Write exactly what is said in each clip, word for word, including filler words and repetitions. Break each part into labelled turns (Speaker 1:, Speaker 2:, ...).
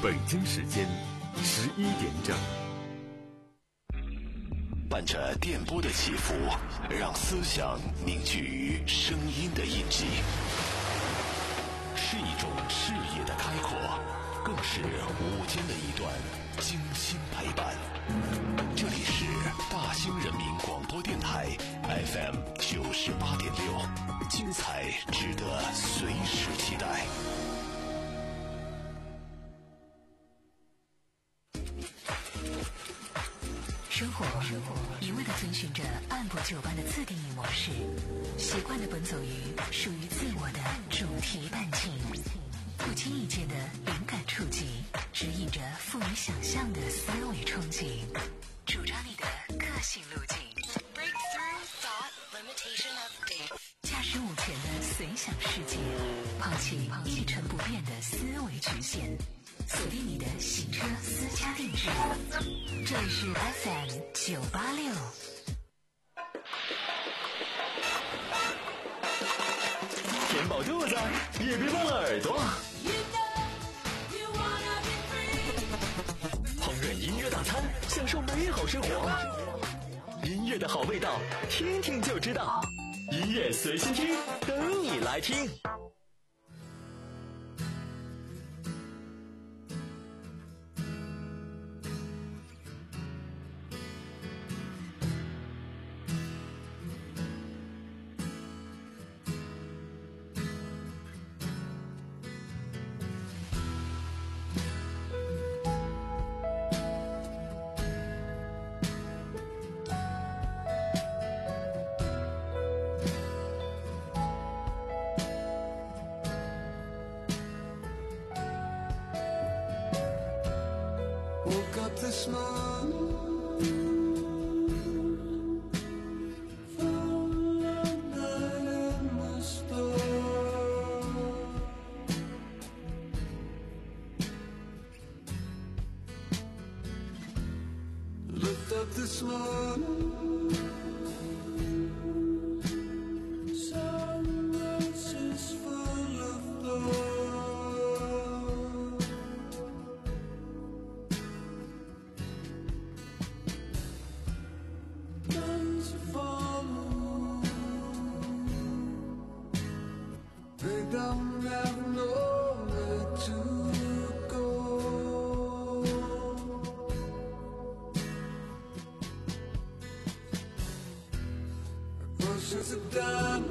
Speaker 1: 北京时间十一点整。
Speaker 2: 伴着电波的起伏，让思想凝聚于声音的印记，是一种视野的开阔，更是午间的一段精心陪伴。这里是大兴人民广播电台 F M 九十八点六，精彩值得随时期待。
Speaker 3: 生活一味地遵循着按部就班的自定义模式，习惯地奔走于属于自我的主题弹琴，不经意间的灵感触及，指引着富于想象的思维憧憬，主张你的个性路径。Breakthrough Thought Limitation Update， 驾驶舞前的随想世界，抛弃一成不变的思维局限，锁定你的行车私家定制。这里是 F M 九八六。
Speaker 4: 填饱肚子，也别忘了耳朵。烹饪音乐大餐，享受美好生活。音乐的好味道，听听就知道。音乐随心听，等你来听。
Speaker 5: This morning, found a night in the store. Looked up this morning, sunrise is full of glory. Don't have nowhere to go. Oceans are done.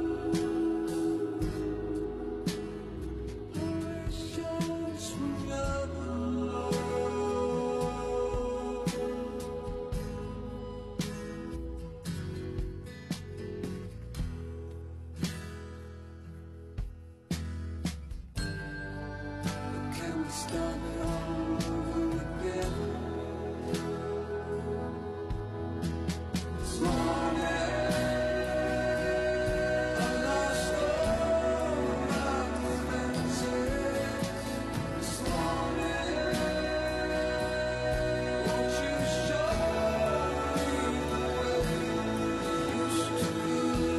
Speaker 5: Oceans from below. Start it all over again. This morning I lost all my defenses. This morning, won't you show me the way you used to be?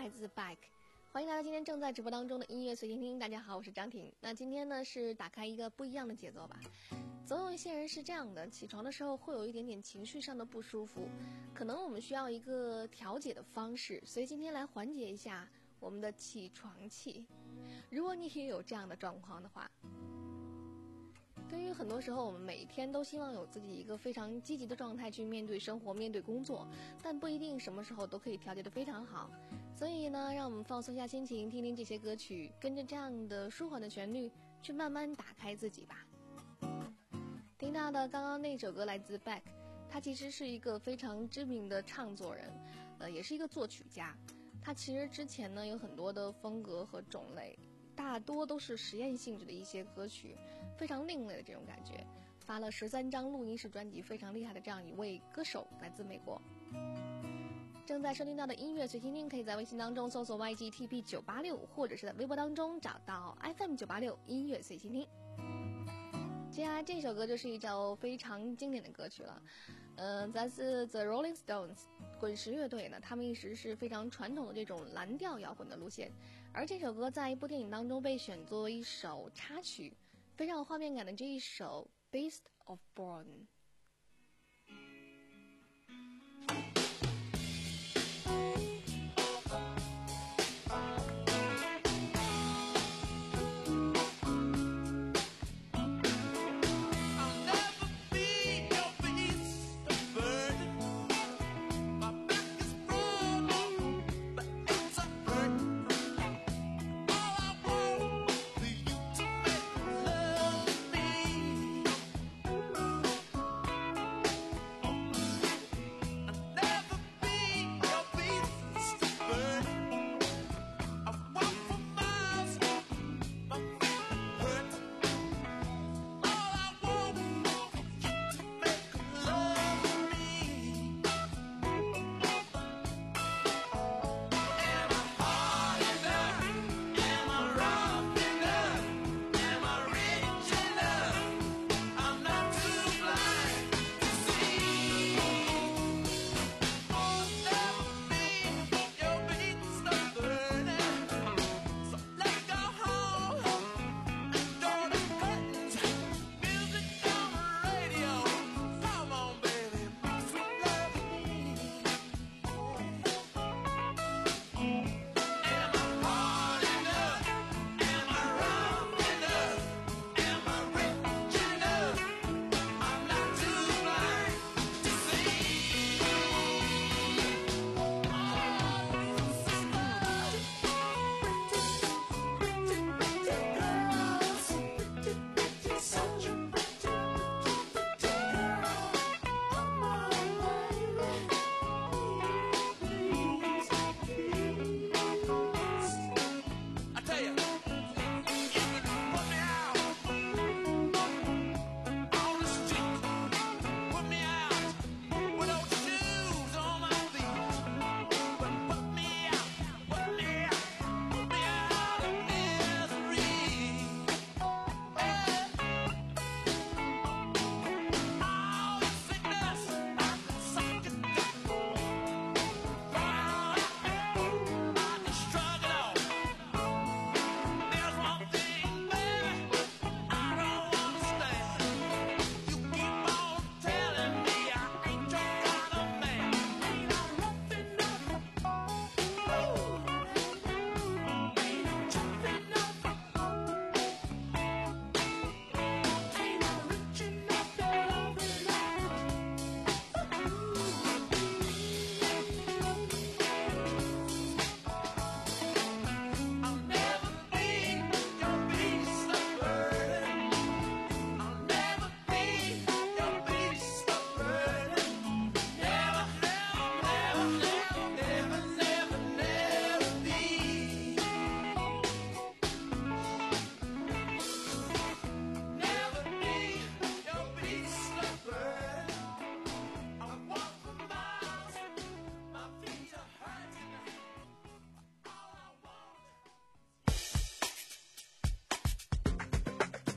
Speaker 6: 来自 Back， 欢迎来到今天正在直播当中的音乐随心听。大家好，我是张婷。那今天呢是打开一个不一样的节奏吧。总有一些人是这样的，起床的时候会有一点点情绪上的不舒服，可能我们需要一个调节的方式，所以今天来缓解一下我们的起床气。如果你也有这样的状况的话，对于很多时候我们每一天都希望有自己一个非常积极的状态去面对生活面对工作，但不一定什么时候都可以调节得非常好。所以呢，让我们放松一下心情，听听这些歌曲，跟着这样的舒缓的旋律去慢慢打开自己吧。听到的刚刚那首歌来自 Beck， 他其实是一个非常知名的唱作人，呃，也是一个作曲家。他其实之前呢有很多的风格和种类，大多都是实验性质的一些歌曲，非常另类的这种感觉。发了十三张录音室专辑，非常厉害的这样一位歌手，来自美国。正在收听到的音乐随心听，可以在微信当中搜索 Y G T P 九八六， 或者是在微博当中找到 F M 九八六 音乐随心听。接下来这首歌就是一首非常经典的歌曲了，嗯、呃，来自 The Rolling Stones 滚石乐队呢，他们一直是非常传统的这种蓝调摇滚的路线，而这首歌在一部电影当中被选作为一首插曲，非常有画面感的这一首 Beast of Born。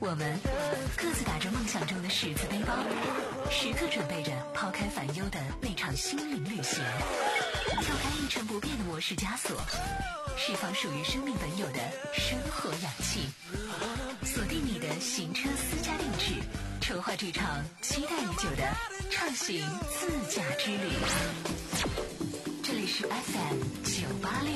Speaker 3: 我们各自打着梦想中的十字背包，时刻准备着抛开烦忧的那场心灵旅行，跳开一成不变的模式枷锁，释放属于生命本有的生活氧气，锁定你的行车私家定制，筹划这场期待已久的畅行自驾之旅。这里是 F M 九八六。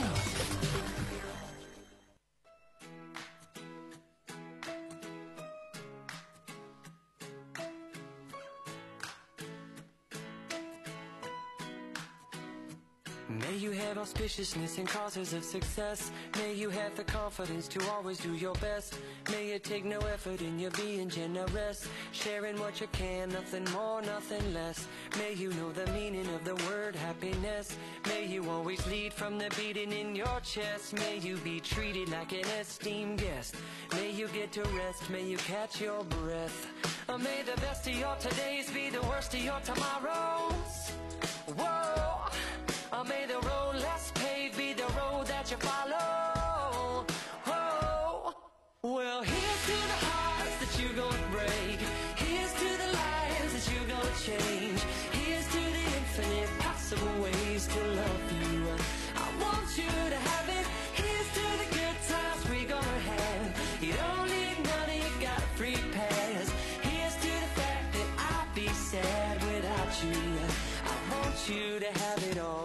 Speaker 7: May you have auspiciousness and causes of success. May you have the confidence to always do your best. May you take no effort in your being generous, sharing what you can, nothing more, nothing less. May you know the meaning of the word happiness. May you always lead from the beating in your chest. May you be treated like an esteemed guest. May you get to rest, may you catch your breath. Or may the best of your todays be the worst of your tomorrows. Whoa! Or may the road less paved be the road that you follow. Oh, well, here's to the hearts that you're gonna break. Here's to the lives that you're gonna change. Here's to the infinite possible ways to love you. I want you to have it. Here's to the good times we're gonna have. You don't need money, you got a free pass. Here's to the fact that I'd be sad without you. I want you to have it all.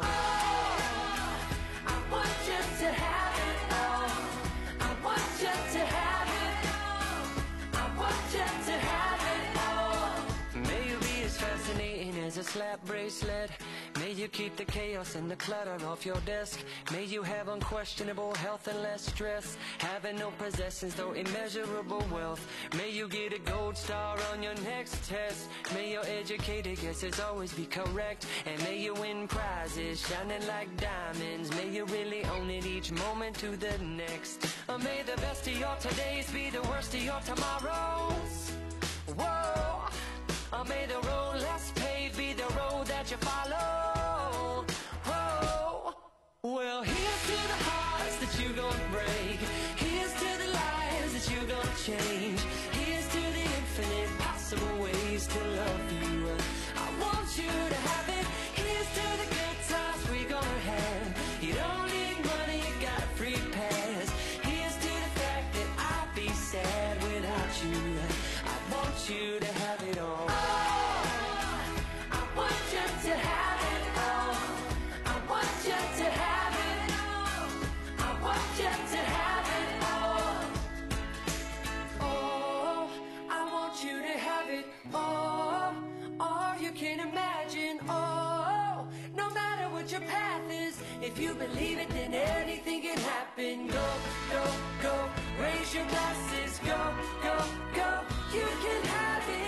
Speaker 7: To have it all, I want you to have it all, I want you to have it all. May you be as fascinating as a slap bracelet. May you keep the chaos and the clutter off your desk. May you have unquestionable health and less stress. Having no possessions though immeasurable wealth. May you get a gold star on your next test. May your educated guesses always be correct. And may you win prizes shining like diamonds. May you really own it each moment to the next. Or may the best of your todays be the worst of your tomorrows. Whoa! Or may the road less paved be the road that you follow. Whoa! Well, here's to the hearts that you're gonna break. Here's to the lives that you're gonna change. Here's to the infinite possible ways to love you. I want you to have it. Here's to the good times we're gonna have. You don't need money, you got a free pass. Here's to the fact that I'd be sad without you. I want you to have it all. I want you to have it all. I want you to have it all. I want you to have it all. Oh, I want you to have it all. All you can imagine. Oh, no matter what your path is, if you believe it, then anything can happen. Go, go, go, raise your glasses. Go, go, go, you can have it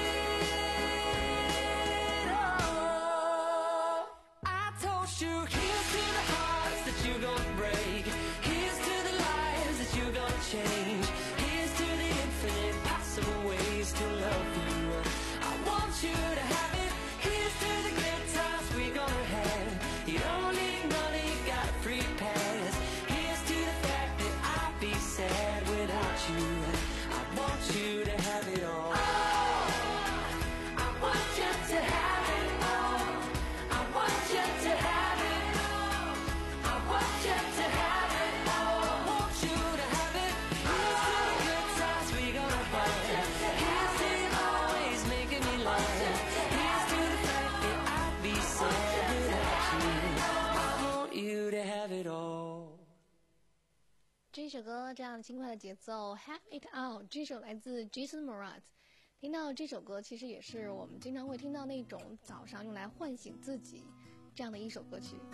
Speaker 7: all. I told you, here's to the hearts that you're gonna break. Here's to the lives that you're gonna change. Here's to the infinite possible ways to love you. I want you to have it. Here's to the good times we're gonna have. You don't need money, you got a free pass. Here's to the fact that I'd be sad without you. I want you to have it all. I want you to have it all. I want you to have it all. I want you to have it all. I want you to have it. Here's to the good times we're gonna have. Here's to you always making me laugh. Here's to the fact that I'd be sad without you. I want you to have it all.
Speaker 6: 这首歌这样轻快的节奏 Have It All， 这首来自 Jason Mraz。 听到这首歌其实也是我们经常会听到那种早上用来唤醒自己这样的一首歌曲。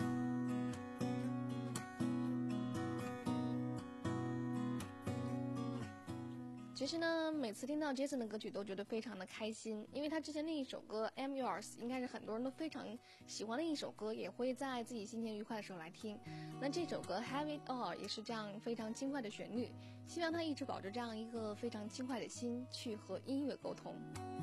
Speaker 6: 其实呢，每次听到 Jason 的歌曲都觉得非常的开心，因为他之前那一首歌 I'm Yours 应该是很多人都非常喜欢的一首歌，也会在自己心情愉快的时候来听。那这首歌 Have It All 也是这样非常轻快的旋律，希望他一直保持这样一个非常轻快的心去和音乐沟通。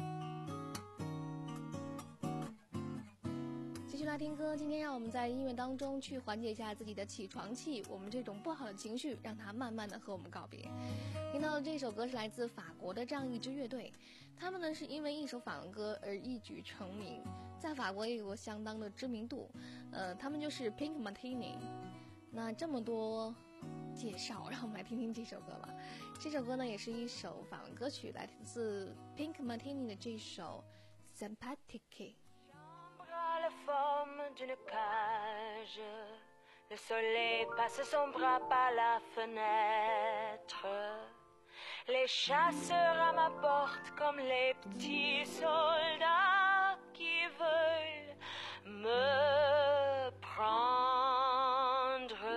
Speaker 6: 继续来听歌，今天让我们在音乐当中去缓解一下自己的起床气，我们这种不好的情绪让它慢慢的和我们告别。听听到的这首歌是来自法国的这样一支乐队，他们呢是因为一首法文歌而一举成名，在法国也有过相当的知名度。呃，他们就是 Pink Martini。那这么多介绍，让我们来听听这首歌吧。这首歌呢也是一首法文歌曲，来自 Pink Martini 的这首 Sympathique。
Speaker 8: À la forme d'une cage, le soleil passe son bras par la fenêtre. Les chasseurs à ma porte comme les petits soldats qui veulent me prendre.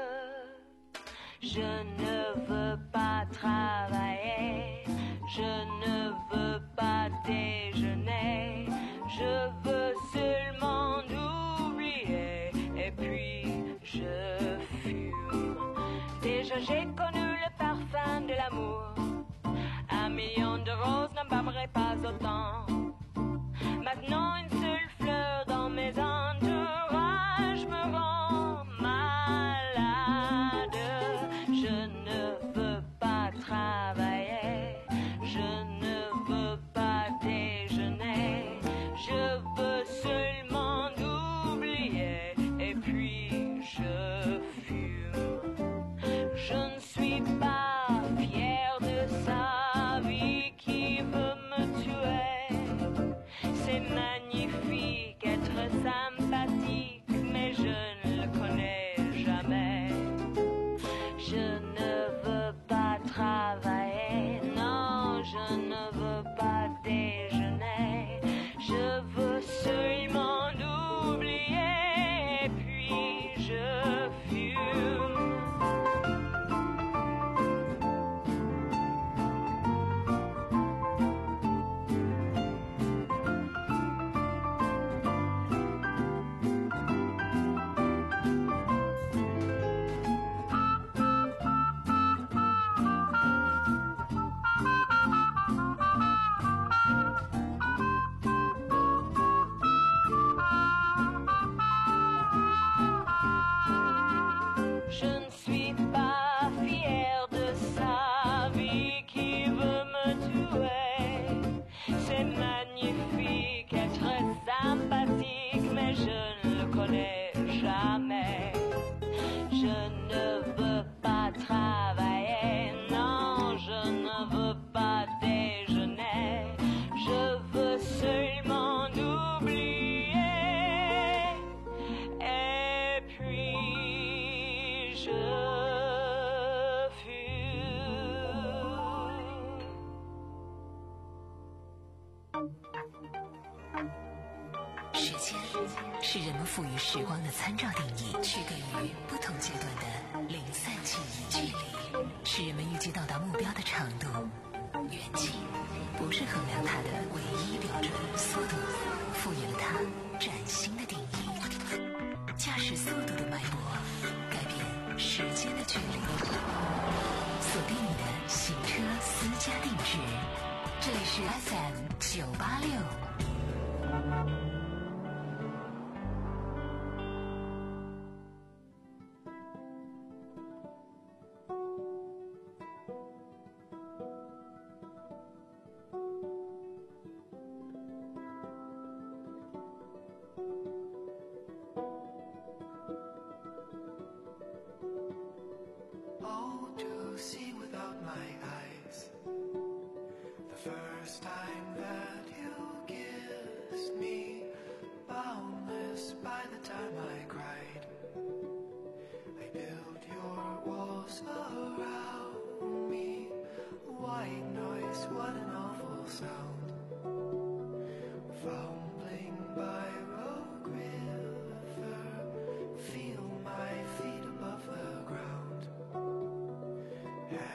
Speaker 8: Je ne veux pas travailler, je ne veux pas déjeuner, je veux seulement oublier et puis je fume. Déjà j'ai connu le parfum de l'amour, un million de roses n'embaumerait pas autant. Maintenant une seule fleur dans mes entourages me rend malade. Je ne veux pas travailler, je ne veux pas déjeuner, je veux seulement oublier et puis je fume. Je ne suis pas fière de sa vie qui veut me tuer. C'est magnifique être sympathique, mais je ne le connais jamais. Je ne veux pas travailler, non, je ne veux pas déjeuner. Je veux seulement oublier et puis je fume. Je ne suis pas fière de sa vie qui veut me tuer. C'est magnifique être sympathique, mais je ne le connais jamais. Je ne veux pas travailler, non, je ne veux pas déjeuner. Je veux seulement oublier et puis je fume.
Speaker 3: 时间是人们赋予时光的参照定义，区隔于不同阶段的零散记忆。距离是人们预计到达目标的长度，远近不是衡量它的唯一标准。速度赋予了它崭新的定义。驾驶速度的脉搏，改变时间的距离。锁定你的行车私家定制，这里是 F M 九八六。
Speaker 5: Oh, to see without my eyes, the first time that you kissed me, boundless by the time I cried. I built your walls around me, white noise, what an awful sound. Fumbling by Rogue River, feel my feet above the ground.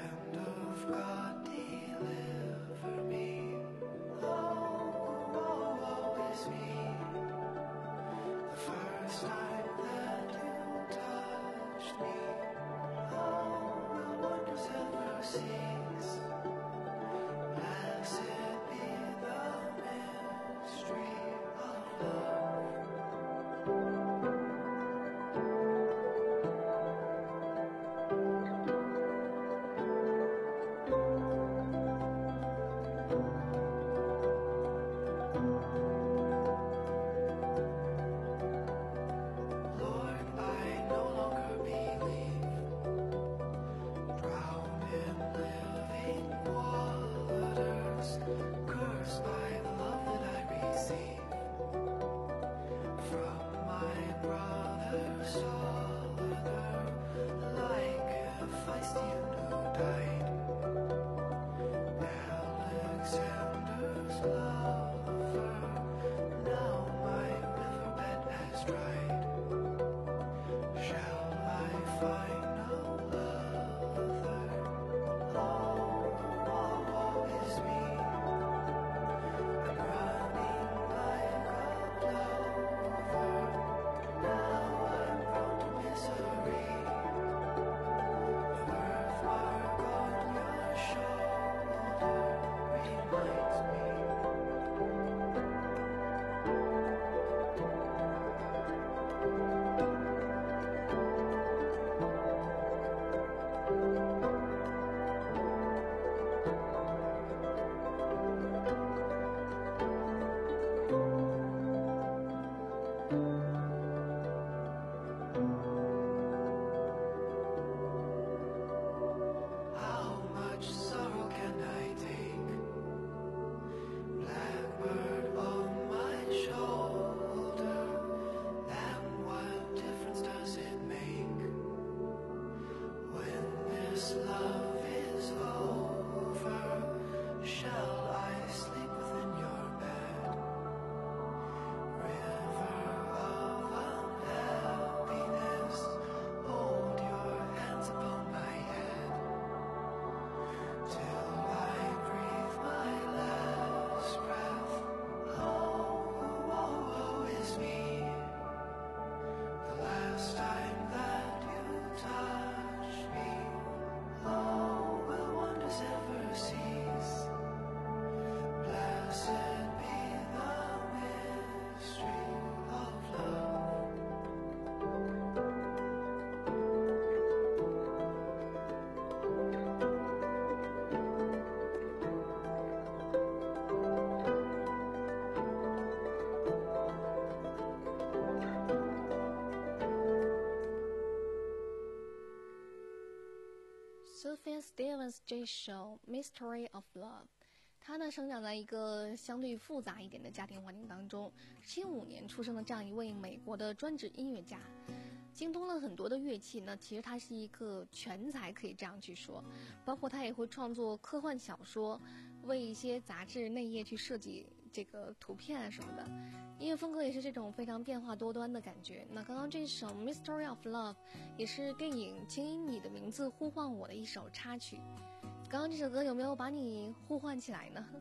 Speaker 6: Daniel Stevens 这首 Mystery of Love， 他呢生长在一个相对复杂一点的家庭环境当中，七五年出生的这样一位美国的专职音乐家，精通了很多的乐器呢，其实他是一个全才，可以这样去说。包括他也会创作科幻小说，为一些杂志内页去设计这个图片啊什么的。音乐风格也是这种非常变化多端的感觉。那刚刚这首 Mystery of Love 也是电影请以你的名字呼唤我的一首插曲。刚刚这首歌有没有把你呼唤起来呢？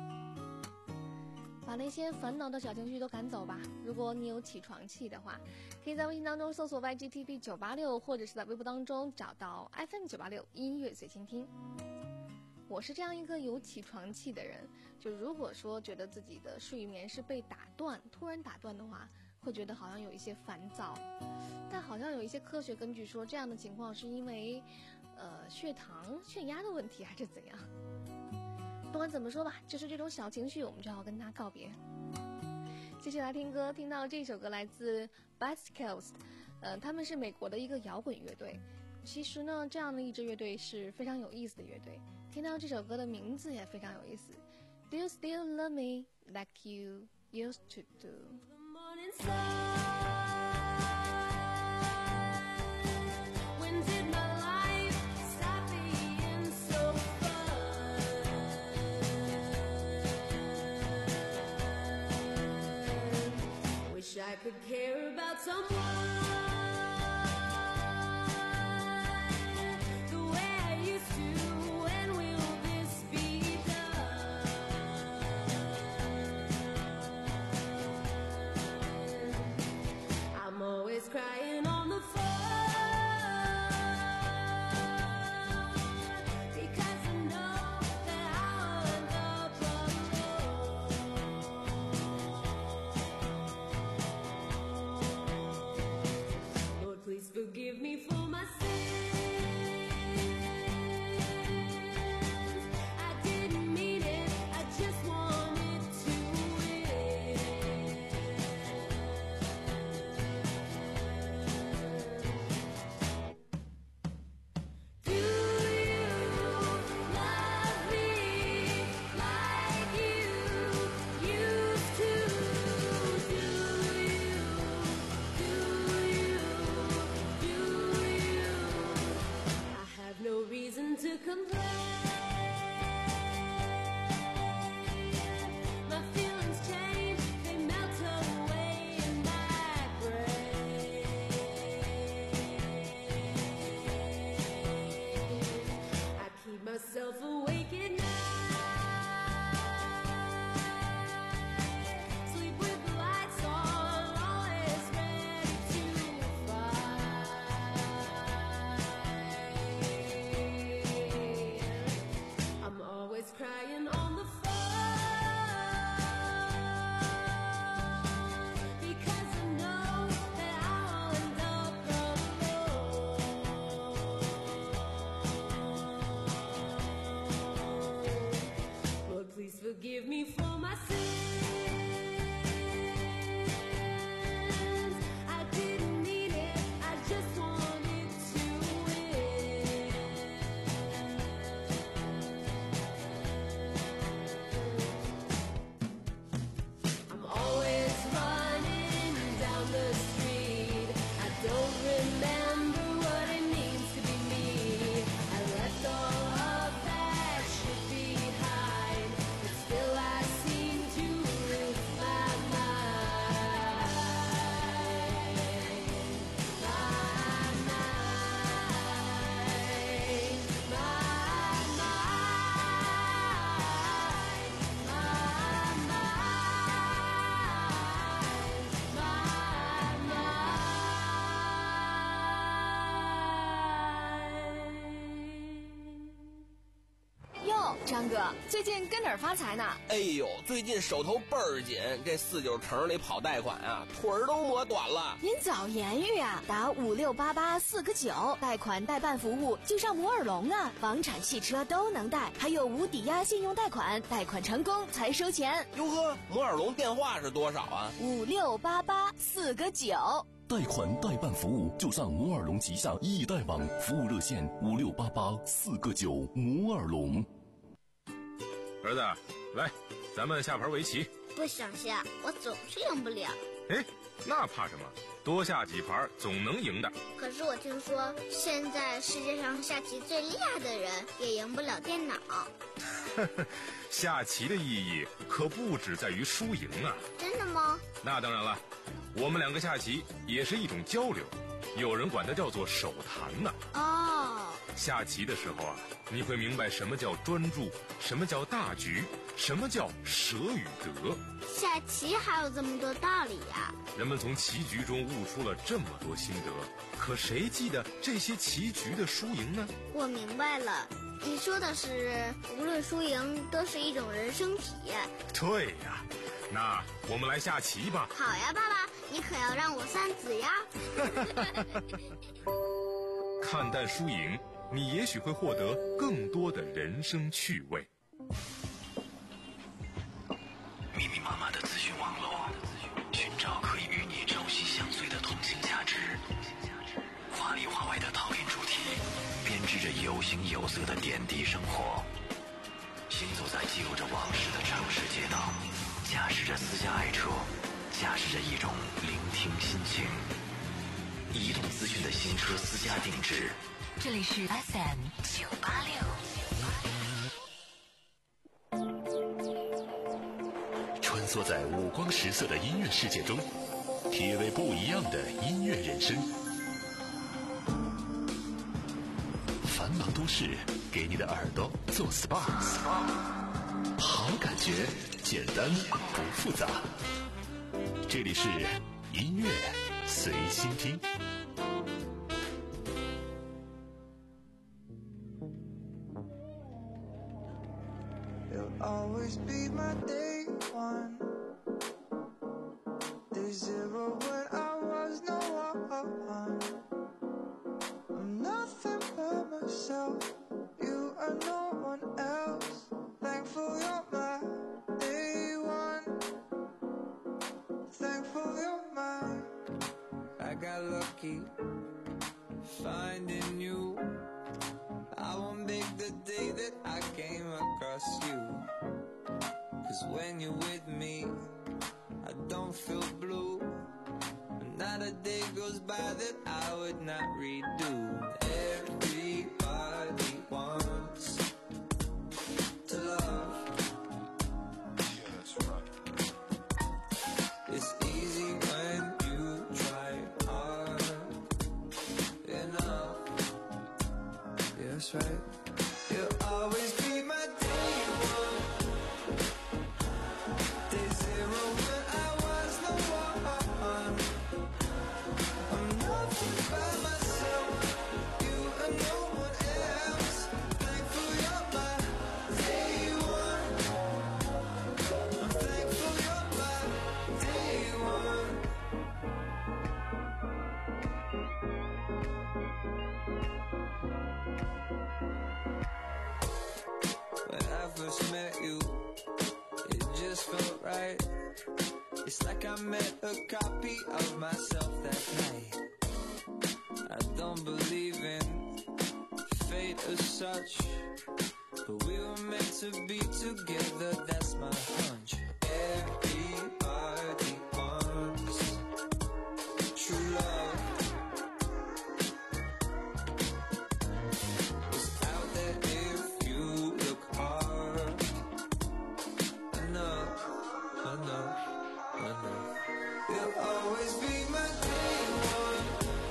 Speaker 6: 把那些烦恼的小情绪都赶走吧。如果你有起床气的话，可以在微信当中搜索 Y G T V 九八六， 或者是在微博当中找到 F M 九八六音乐随心听。我是这样一个有起床气的人，就如果说觉得自己的睡眠是被打断，突然打断的话，会觉得好像有一些烦躁。但好像有一些科学根据说，这样的情况是因为呃血糖血压的问题还是怎样。不管怎么说吧，就是这种小情绪我们就要跟它告别。继续来听歌，听到这首歌来自 Bicycles， 呃，他们是美国的一个摇滚乐队。其实呢，这样的一支乐队是非常有意思的乐队。听到这首歌的名字也非常有意思 ，Do you still love me like you used to do？
Speaker 9: When did my life stop being so fun? Wish I could care about someone the way I used to. When will this be done? I'm always crying on the phone because I know that I'll end up alone. Lord, please forgive me for my sins. I didn't mean it, I just wanted to win. Do you love me like you used to? Do you, do you, do you? I have no reason to complain. My feelings change, they melt away in my brain. I keep myself awake at night, sleep with the lights on, always ready to fight. I'm always crying on the phone because I know that I'll end up alone. Lord, please forgive me for my sins. I didn't mean it, I just wanted to win. I'm always running down the street. I don't remember what it means to be me. I left all of that shit behind, but still I
Speaker 10: 张哥，最近跟哪儿发财呢？
Speaker 11: 哎呦，最近手头倍儿紧，这四九城里跑贷款啊，腿儿都磨短了。
Speaker 10: 您早言语啊，打五六八八四个九，贷款代办服务就上摩尔龙啊，房产、汽车都能贷，还有无抵押信用贷款，贷款成功才收钱。
Speaker 11: 哟呵，摩尔龙电话是多少啊？
Speaker 10: 五六八八四个九。
Speaker 2: 贷款代办服务就上摩尔龙旗下易贷网，服务热线五六八八四个九。摩尔龙。
Speaker 12: 儿子，来，咱们下盘围棋。
Speaker 13: 不想下，我总是赢不了。
Speaker 12: 哎，那怕什么？多下几盘总能赢的。
Speaker 13: 可是我听说，现在世界上下棋最厉害的人也赢不了电脑。
Speaker 12: 下棋的意义可不只在于输赢啊！
Speaker 13: 真的吗？
Speaker 12: 那当然了，我们两个下棋也是一种交流，有人管它叫做手谈呢。
Speaker 13: 哦，
Speaker 12: 下棋的时候啊，你会明白什么叫专注，什么叫大局，什么叫舍与得。
Speaker 13: 下棋还有这么多道理呀！
Speaker 12: 人们从棋局中悟出了这么多心得，可谁记得这些棋局的输赢呢？
Speaker 13: 我明白了，你说的是无论输赢都是一种人生体验。
Speaker 12: 对呀，那我们来下棋吧。
Speaker 13: 好呀，爸爸，你可要让我三子呀。
Speaker 12: 看淡输赢，你也许会获得更多的人生趣味。
Speaker 2: 密密麻麻的资讯网络，寻找可以与你朝夕相随的同性价值，华里华外的讨厌主题，编织着有形有色的点滴生活。行走在记录着往事的城市街道，驾驶着私家爱车，驾驶着一种聆听心情。移动资讯的新车私家定制，
Speaker 3: 这里是 F M 九八六。
Speaker 2: 穿梭在五光十色的音乐世界中，体味不一样的音乐人生。繁忙都市给你的耳朵做 S P A， 好感觉，简单不复杂。这里是音乐随心听。
Speaker 5: You'll always be my day one. Day zero when I was no one. I'm nothing but myself. You are no one else. Thankful you're my day one. Thankful you're mine. I got lucky finding you. I won't make the day that I came across you. Cause when you're with me, I don't feel blue. Not a day goes by that I would not redo. Everybody wants to love. Yeah, that's right. It's easy when you try hard enough. Yeah, that's right. You'll always be my day one. Day zero when I was no one. I'm nothing by myself. You and no one else. Thankful you're my day one. I'm thankful you're my day one. When I first met you, it just felt right. It's like I met a copy of myself that night. I don't believe in fate as such, but we were meant to be together, that's my hunch. Everybody wants true love. It's out there if you look hard enough, enough, enough. You'll always be my day one.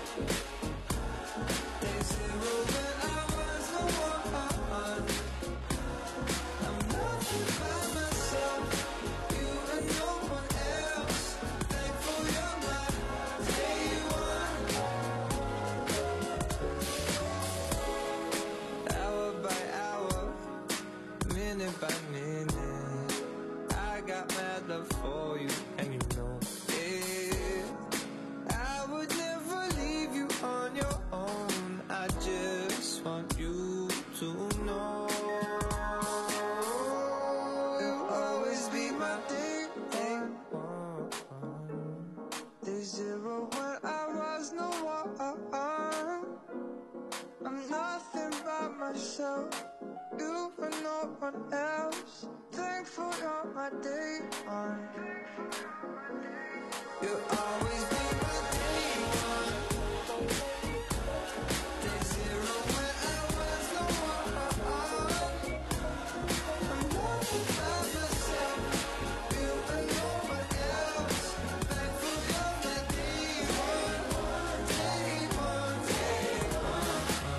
Speaker 5: Day zero when I was no one. I'm nothing by myself. You and no one else. Thankful you're my day one. Hour by hour, minute
Speaker 14: myself, you and no one else. Thankful you're my day one. You'll always be my day one. Day zero when I was no one. I'm loving by myself, you and no one else. Thankful you're my day one. Day one, day one.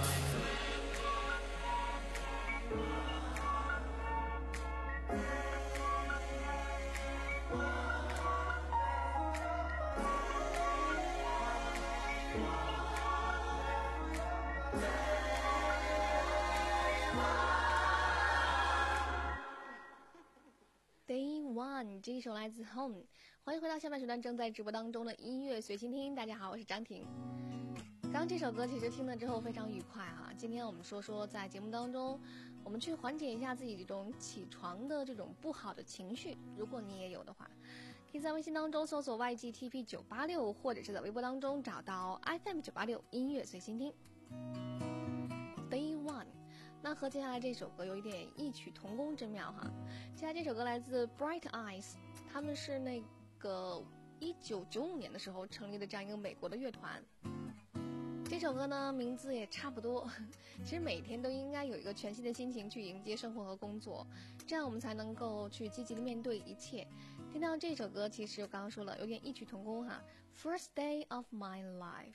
Speaker 6: Day One 这一首来自 Home， 欢迎回到下半时段正在直播当中的音乐随心听。大家好，我是张婷。刚刚这首歌其实听了之后非常愉快哈、啊。今天我们说说在节目当中，我们去缓解一下自己这种起床的这种不好的情绪。如果你也有的话，可以在微信当中搜索 Y G T P 九八六， 或者是在微博当中找到 F M 九八六音乐随心听。Day One。那和接下来这首歌有一点异曲同工之妙哈。接下来这首歌来自 Bright Eyes， 他们是那个一九九五年的时候成立的这样一个美国的乐团。这首歌呢名字也差不多，其实每天都应该有一个全新的心情去迎接生活和工作，这样我们才能够去积极的面对一切。听到这首歌，其实我刚刚说了有点异曲同工哈。 First day of my life。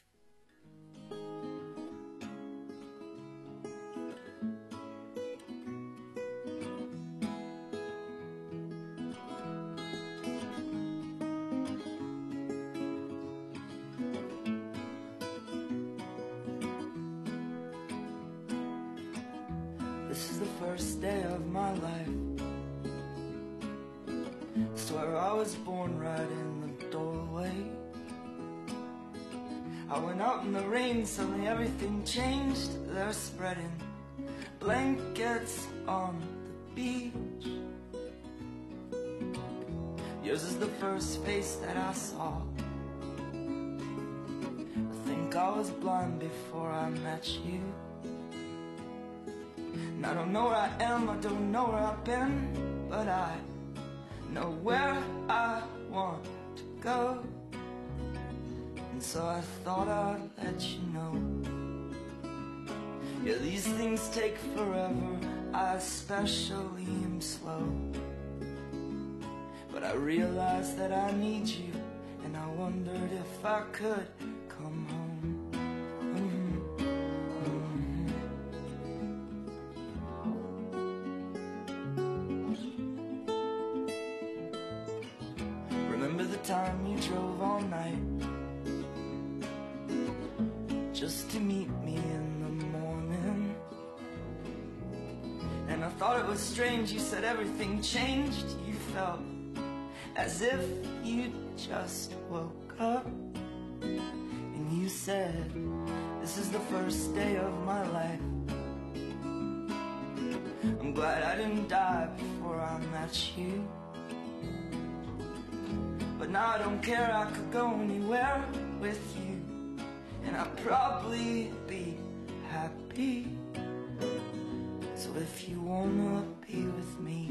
Speaker 14: This is the first day of my life. Swear I was born right in the doorway. I went out in the rain, suddenly everything changed. They're spreading blankets on the beach. Yours is the first face that I saw. I think I was blind before I met you. And I don't know where I am, I don't know where I've been, but I know where I want to go. And so I thought I'd let you know. Yeah, these things take forever, I especially am slow. But I realized that I need you, and I wondered if I could come home. Time you drove all night just to meet me in the morning. And I thought it was strange, you said everything changed. You felt as if you just woke up. And you said, this is the first day of my life. I'm glad I didn't die before I met you. But now I don't care, I could go anywhere with you, and I'd probably be happy. So if you wanna be with me,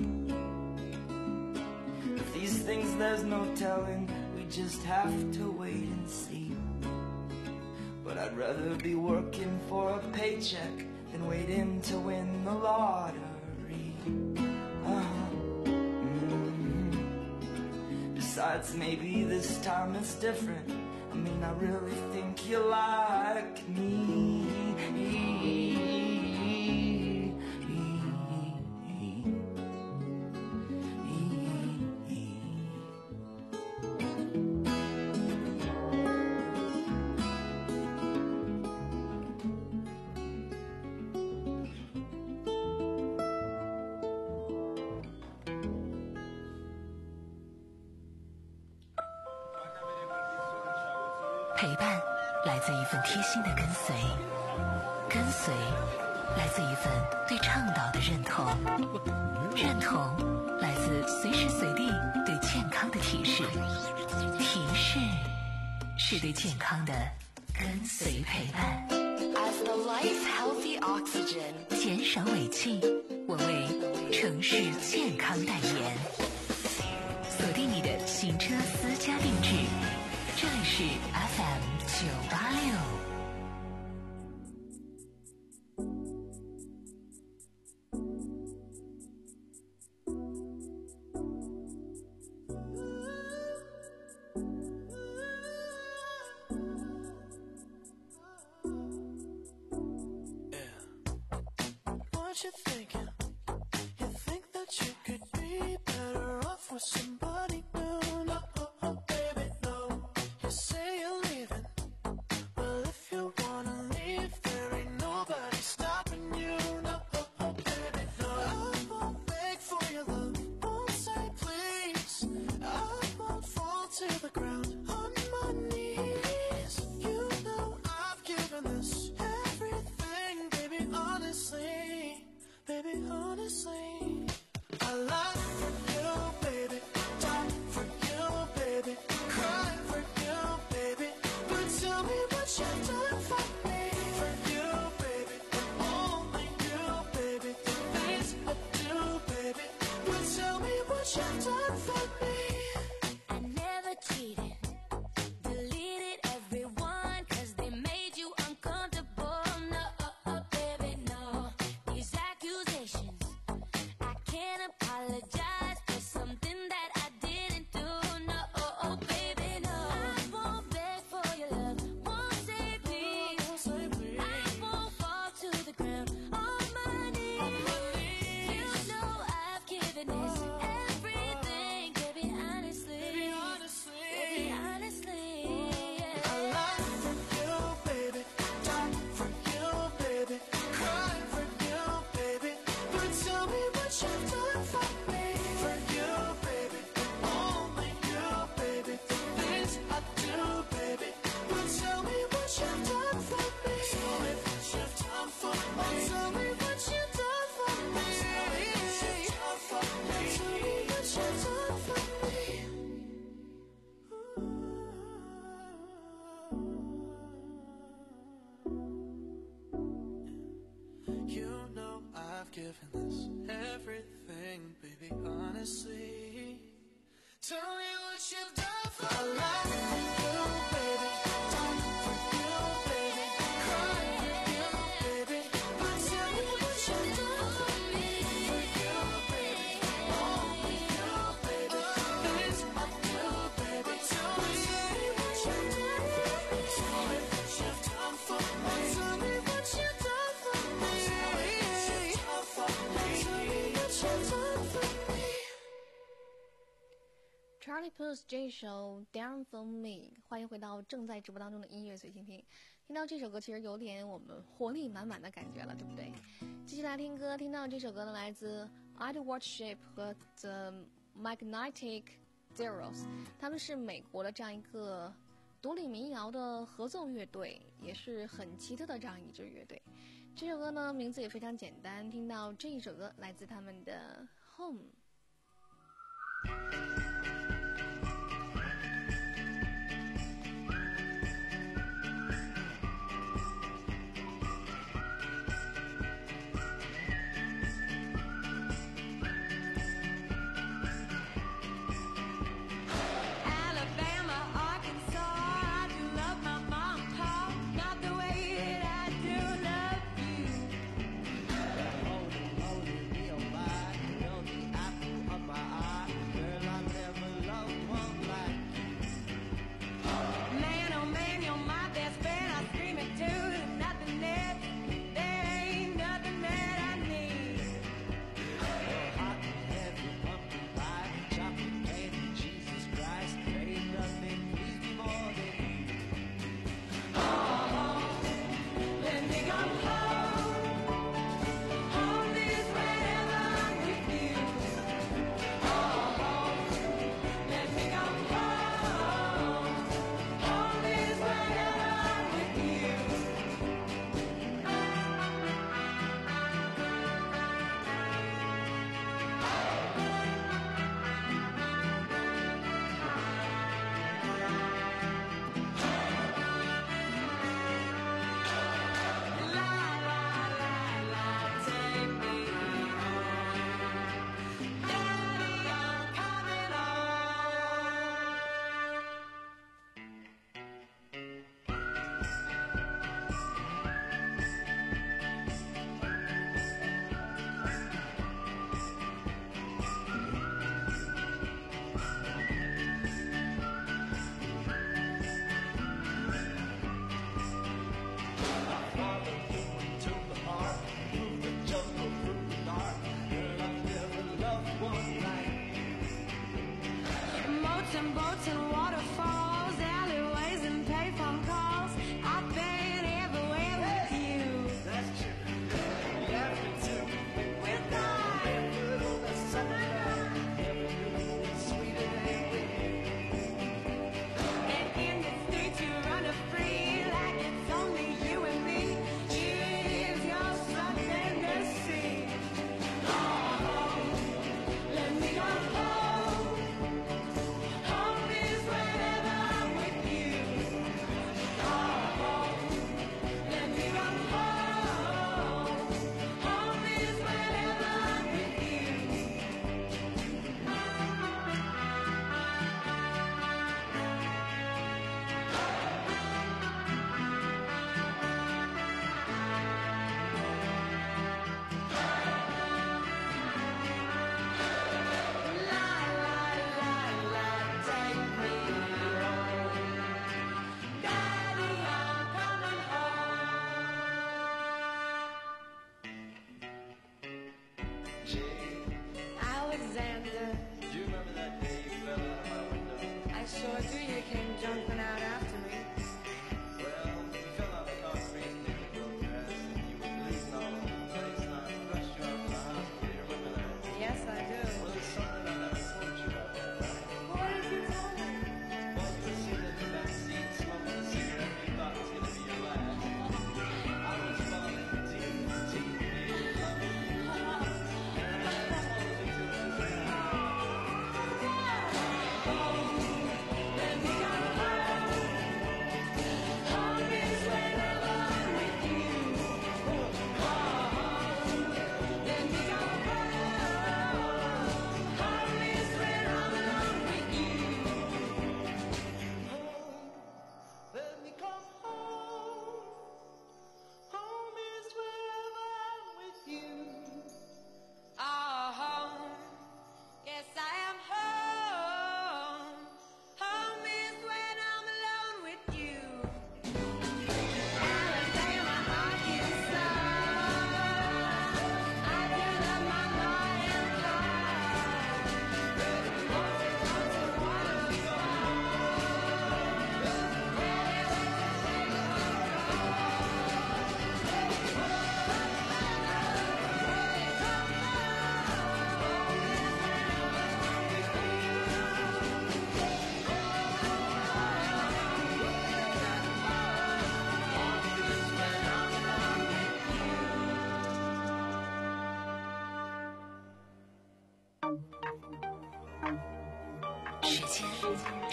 Speaker 14: if these things there's no telling, we just have to wait and see. But I'd rather be working for a paycheck than waiting to win the lottery. uh-huh. Besides, maybe this time it's different. I mean, I really think you like me.
Speaker 3: 陪伴来自一份贴心的跟随，跟随来自一份对倡导的认同，认同来自随时随地对健康的提示，提示是对健康的跟随陪伴。 us the life healthy oxygen， 减少尾气，我为城市健康代言。锁定你的行车私家定制，这里是 F M 九八六。
Speaker 15: What you thinking? You think that you could be better off with somebody new? No, oh, oh, baby, no. You say you're leaving. Well, if you wanna leave, there ain't nobody stopping you. No, oh, oh, baby, no. I won't beg for your love, won't say please. I won't fall to the ground on my knees. You know I've given this everything, baby, honestly. Baby, honestly, I lie for you, baby, die for you, baby, cry for you, baby. But tell me what you've done for me, for you, baby, and only you, baby. The things I do, baby. But tell me what you've done for me.
Speaker 9: I never cheated, deleted everyone 'cause they made you uncomfortable. No, oh, baby, no. These accusations, I can't apologize for something that I didn't do. No, oh, baby, no. I won't beg for your love, won't say please. I won't fall to the ground on my knees. You know I've given this everything, baby, honestly. Baby, honestly, yeah.
Speaker 15: I lie for you, baby, die for you, baby, cry for you, baby. But tell me what you've done for me, for you, baby, and only you, baby. The things I do, baby. But tell me what you've done for me. Tell me what you've done for me. Tell me what you've done for me. Tell me what you've done for me. Tell me what you've done for me. You know I've given this everything, baby, honestly. Tell me what you've done for me. I lie for you, baby, die for you, baby, cry for you, baby. But tell me what you've done for me, for you, baby, only you, baby. Things I do, baby. Tell me what you've done for me. Tell me what you've done for me. Tell me what you've done for me. Tell me what you've done for me. Tell me what you've done for me.
Speaker 6: Charlie Puth 这一首 Down for Me， 欢迎回到正在直播当中的音乐随心听。听到这首歌其实有点我们活力满满的感觉了，对不对？继续来听歌，听到这首歌呢来自 Idlewild Ship 和 The Magnetic Zeros， 他们是美国的这样一个独立民谣的合奏乐队，也是很奇特的这样一支乐队。这首歌呢名字也非常简单，听到这一首歌来自他们的 Home。
Speaker 7: Alabama, Arkansas, I do love my mom and pop, not the way that I do love you. Holy, holy, real bad, you're the apple of my eye, girl, I never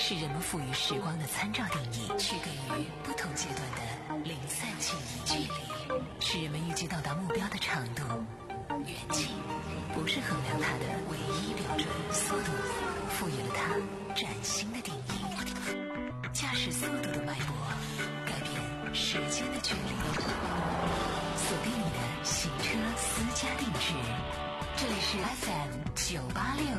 Speaker 3: 是人们赋予时光的参照定义，区隔于不同阶段的零散记忆。距离是人们预计到达目标的长度，远近不是衡量它的唯一标准。速度赋予了它崭新的定义，驾驶速度的脉搏改变时间的距离。锁定你的行车私家定制，这里是 F M 九八六。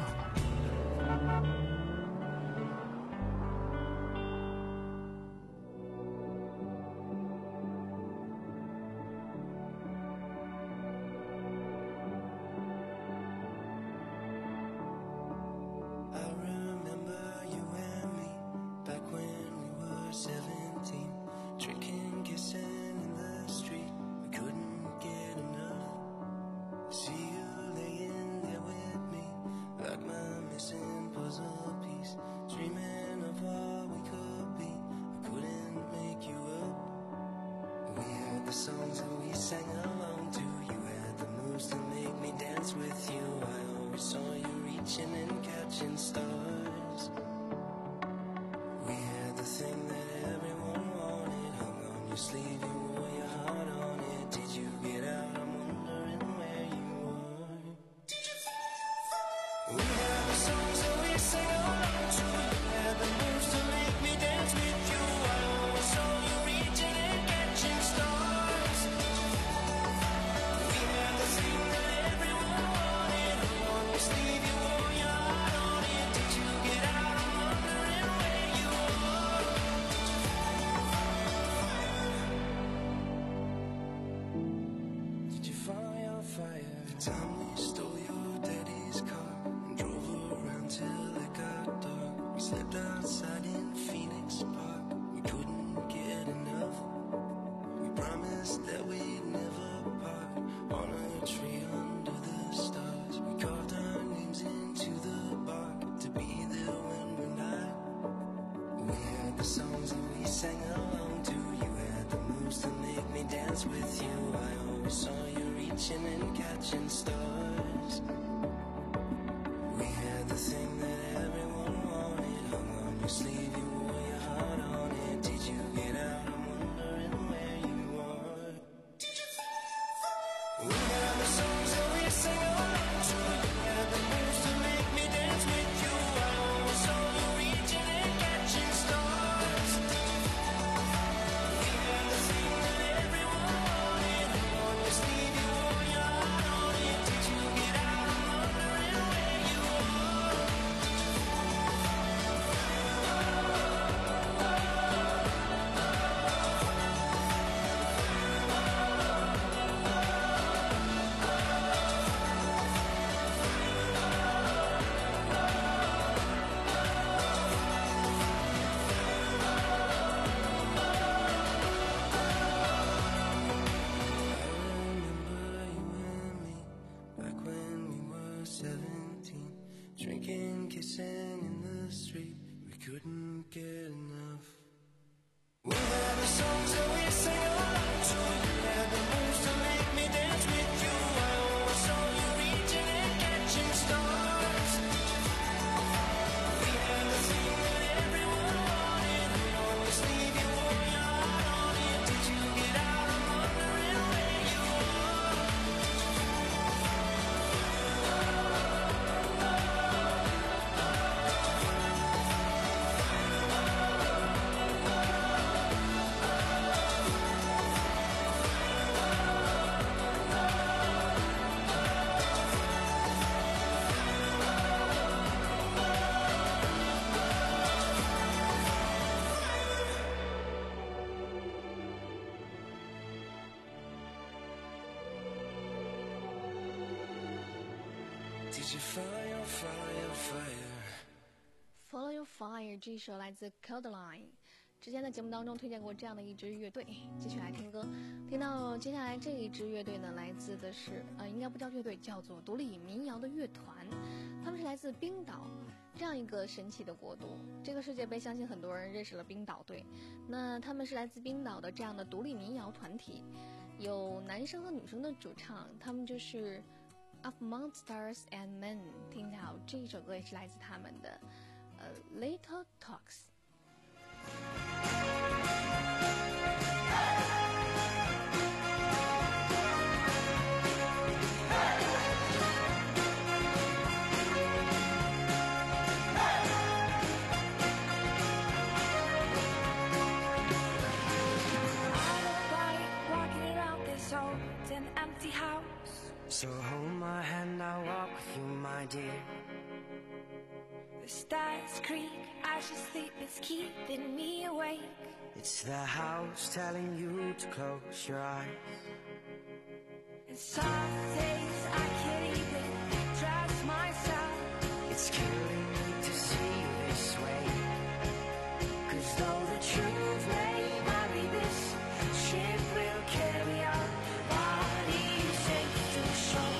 Speaker 6: Follow Your Fire 这一首来自 Codeline， 之前在节目当中推荐过这样的一支乐队，继续来听歌。听到接下来这一支乐队呢，来自的是呃，应该不叫乐队，叫做独立民谣的乐团，他们是来自冰岛这样一个神奇的国度。这个世界杯相信很多人认识了冰岛队，那他们是来自冰岛的这样的独立民谣团体，有男生和女生的主唱，他们就是 Of Monsters and Men。 听到这一首歌也是来自他们的 Little Talks。
Speaker 14: So hold my hand, I'll walk with you, my dear.
Speaker 9: The stars creak, I should sleep, it's keeping me awake.
Speaker 14: It's the house telling you to close your eyes.
Speaker 9: And some days I can't even trust myself.
Speaker 14: It's killing me to see you this way. Cause though the truth may vary, this ship will carry our bodies safe to shore.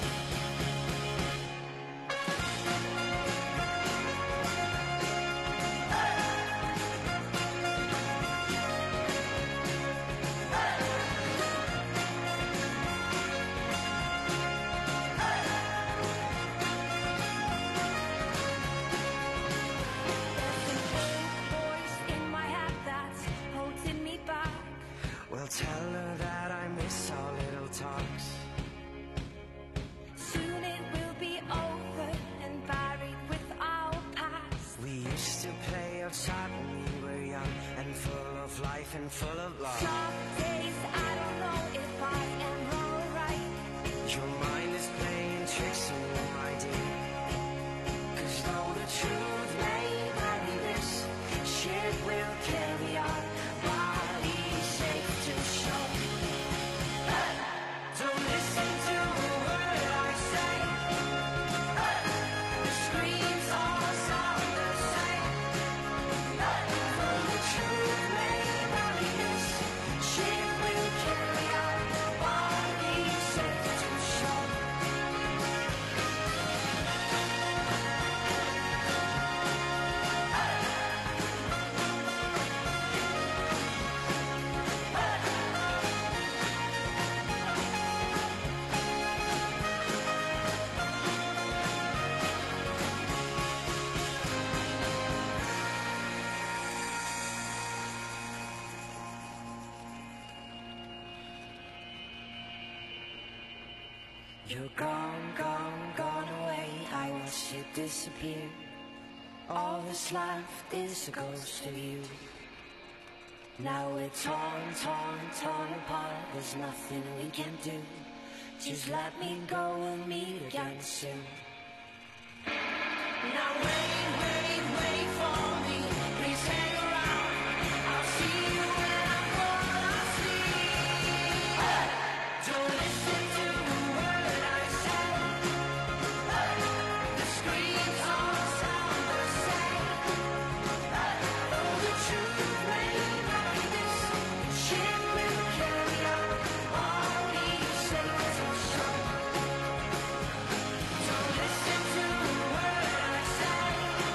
Speaker 14: Well, tell her that I miss our little talks.
Speaker 9: Soon it will be over and buried with our past.
Speaker 14: We used to play outside when we were young and full of life and full of love.
Speaker 9: Some days I don't know if I am wrong or right.
Speaker 14: Your mind is playing tricks on you, my dear. Cause though the truth may vary, this ship will carry our bodies safe to shore. Don't listen to a word I say. The screams all sound the same. Though the truth may vary, this ship will carry our bodies safe to shore. You're gone, gone, gone away. I watched you disappear. All that's left is a ghost of you. Now we're torn, torn, torn apart. There's nothing we can do. Just let me go, we'll meet again soon. Now wait, wait, wait for me. Please hang around. I'll see you when I'm gone. I'll see. Don't listen to a word I say. The screams all sound the same. Though the truth may vary, this ship will carry our bodies safe to shore. Don't listen to a word I say.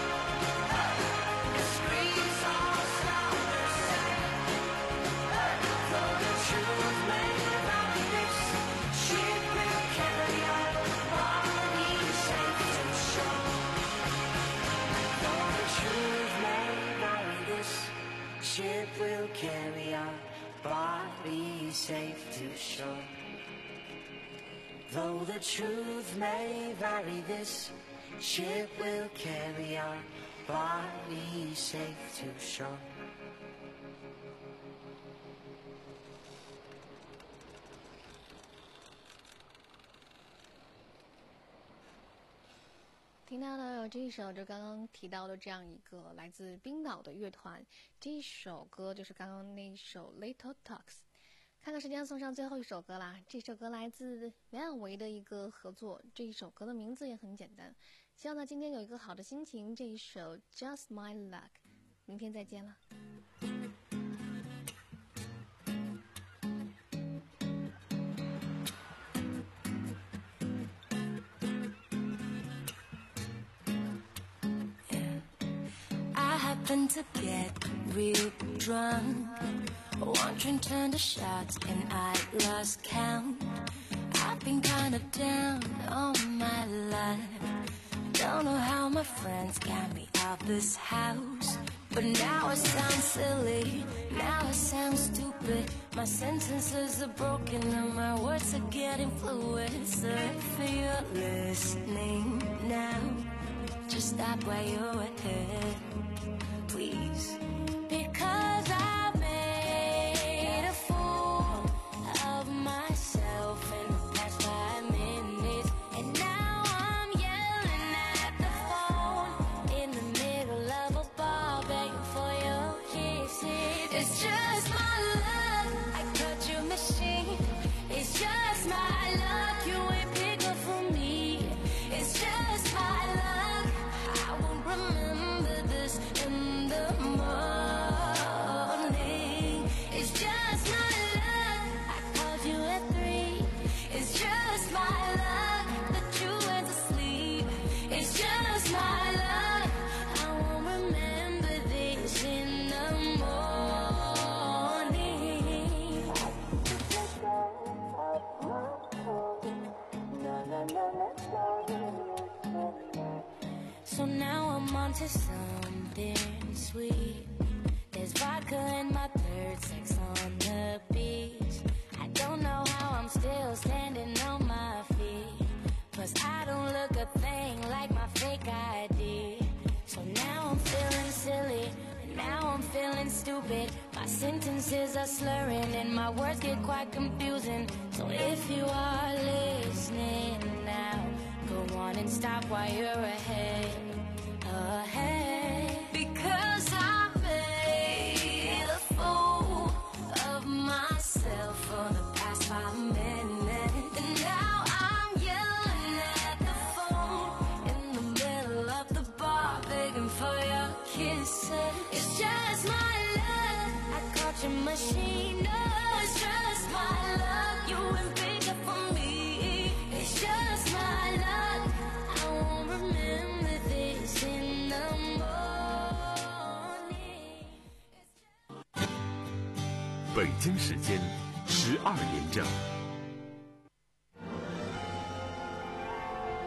Speaker 14: The screams all sound the same. Though the truth may vary, this ship will carry our bodies safe to shore. Though the truth may vary, this ship will carry our bodies safe to shore. Though the truth may vary, this ship will carry our bodies safe to shore.
Speaker 6: 听到的这一首就刚刚提到的这样一个来自冰岛的乐团，这一首歌就是刚刚那一首 Little Talks。看看时间，送上最后一首歌啦。这首歌来自梁咏维的一个合作，这一首歌的名字也很简单。希望呢今天有一个好的心情。这一首 Just My Luck， 明天再见了。
Speaker 9: Happened to get real drunk. One drink turned to shots and I lost count. I've been kind of down on my life. Don't know how my friends got me out this house, but now it sounds silly, now it sounds stupid. My sentences are broken and my words are getting fluid. So if you're listening now, just stop while you're ahead, please. Because I made a fool of myself in the past five minutes, and now I'm yelling at the phone in the middle of a bar begging for your kisses. It's just my luck, I cut your machine. It's just my luck, you ain't pick up for me. It's just my luck, I won't remember this in the morning. It's just my luck, I called you at three. It's just my luck that you went to sleep. It's just my luck, I won't remember this in the morning. So now I'm onto something sweet. There's vodka in my third sex on the beach. I don't know how I'm still standing on my feet, 'cause I don't look a thing like my fake I D. So now I'm feeling silly, and now I'm feeling stupid. My sentences are slurring and my words get quite confusing. So if you are listening now, go on and stop while you're ahead, ahead. Because I made a fool of myself for the past five minutes, and now I'm yelling at the phone in the middle of the bar begging for your kisses. It's just my luck, I caught your machine. No, it's just my luck, you ain't pick up for me. It's just my luck, I won't remember this in the morning.
Speaker 1: 北京时间十二点整。